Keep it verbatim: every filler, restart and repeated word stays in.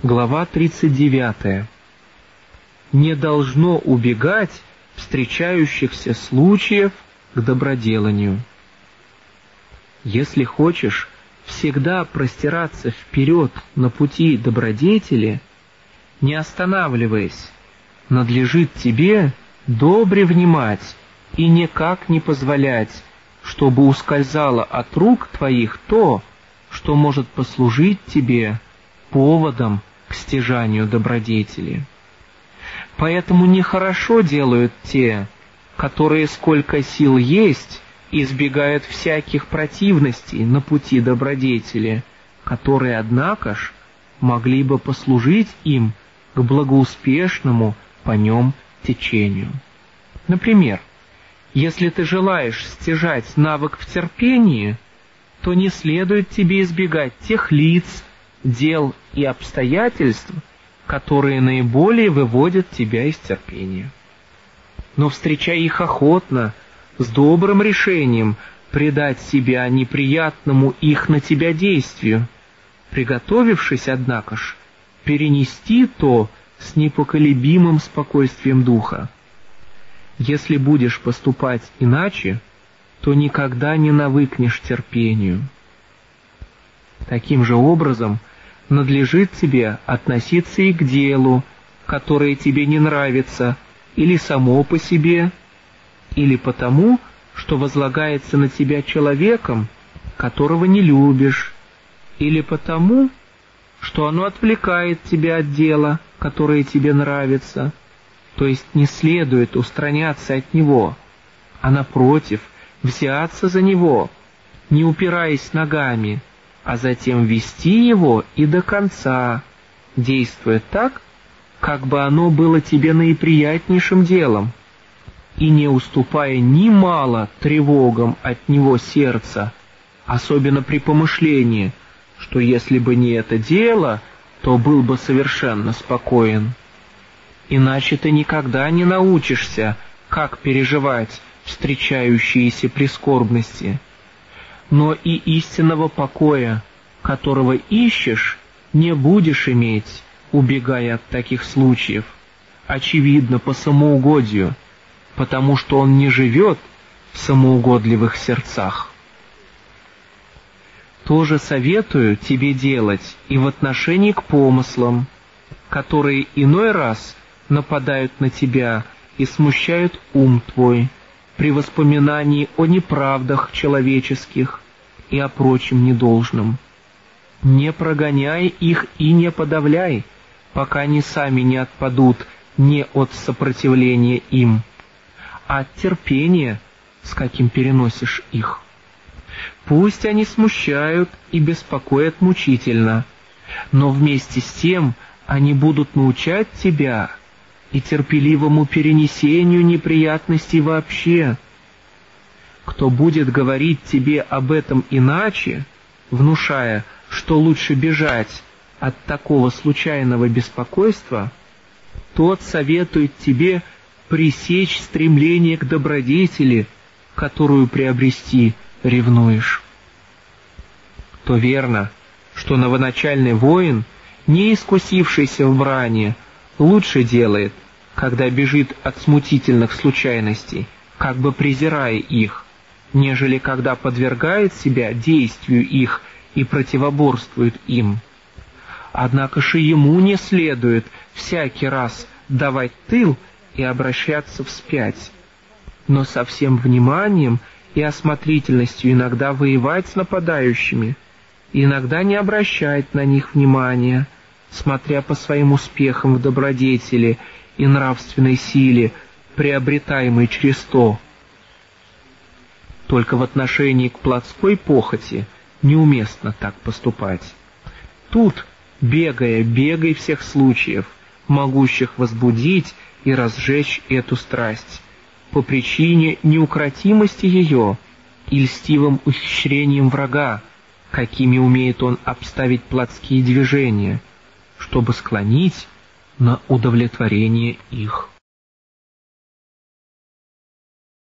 Глава тридцать девятая. Не должно убегать встречающихся случаев к доброделанию. Если хочешь всегда простираться вперед на пути добродетели, не останавливаясь, надлежит тебе добре внимать и никак не позволять, чтобы ускользало от рук твоих то, что может послужить тебе поводом к стяжанию добродетели. Поэтому нехорошо делают те, которые, сколько сил есть, избегают всяких противностей на пути добродетели, которые, однако ж, могли бы послужить им к благоуспешному по нем течению. Например, если ты желаешь стяжать навык в терпении, то не следует тебе избегать тех лиц, дел и обстоятельств, которые наиболее выводят тебя из терпения. Но встречай их охотно, с добрым решением предать себя неприятному их на тебя действию, приготовившись, однако ж, перенести то с непоколебимым спокойствием духа. Если будешь поступать иначе, то никогда не навыкнешь терпению. Таким же образом надлежит тебе относиться и к делу, которое тебе не нравится, или само по себе, или потому, что возлагается на тебя человеком, которого не любишь, или потому, что оно отвлекает тебя от дела, которое тебе нравится, то есть не следует устраняться от него, а напротив, взяться за него, не упираясь ногами, а затем вести его и до конца, действуя так, как бы оно было тебе наиприятнейшим делом, и не уступая ни мало тревогам от него сердца, особенно при помышлении, что если бы не это дело, то был бы совершенно спокоен. Иначе ты никогда не научишься, как переживать встречающиеся прискорбности. Но и истинного покоя, которого ищешь, не будешь иметь, убегая от таких случаев, очевидно, по самоугодию, потому что он не живет в самоугодливых сердцах. То же советую тебе делать и в отношении к помыслам, которые иной раз нападают на тебя и смущают ум твой при воспоминании о неправдах человеческих и о прочем недолжном. Не прогоняй их и не подавляй, пока они сами не отпадут не от сопротивления им, а от терпения, с каким переносишь их. Пусть они смущают и беспокоят мучительно, но вместе с тем они будут научать тебя и терпеливому перенесению неприятностей вообще. Кто будет говорить тебе об этом иначе, внушая, что лучше бежать от такого случайного беспокойства, тот советует тебе пресечь стремление к добродетели, которую приобрести ревнуешь. То верно, что новоначальный воин, не искусившийся в брани, лучше делает, когда бежит от смутительных случайностей, как бы презирая их, нежели когда подвергает себя действию их и противоборствует им. Однако же ему не следует всякий раз давать тыл и обращаться вспять, но со всем вниманием и осмотрительностью иногда воевать с нападающими, иногда не обращать на них внимания, смотря по своим успехам в добродетели и нравственной силе, приобретаемой через то. Только в отношении к плотской похоти неуместно так поступать. Тут, бегая, бегай всех случаев, могущих возбудить и разжечь эту страсть, по причине неукротимости ее и льстивым ухищрением врага, какими умеет он обставить плотские движения, чтобы склонить на удовлетворение их.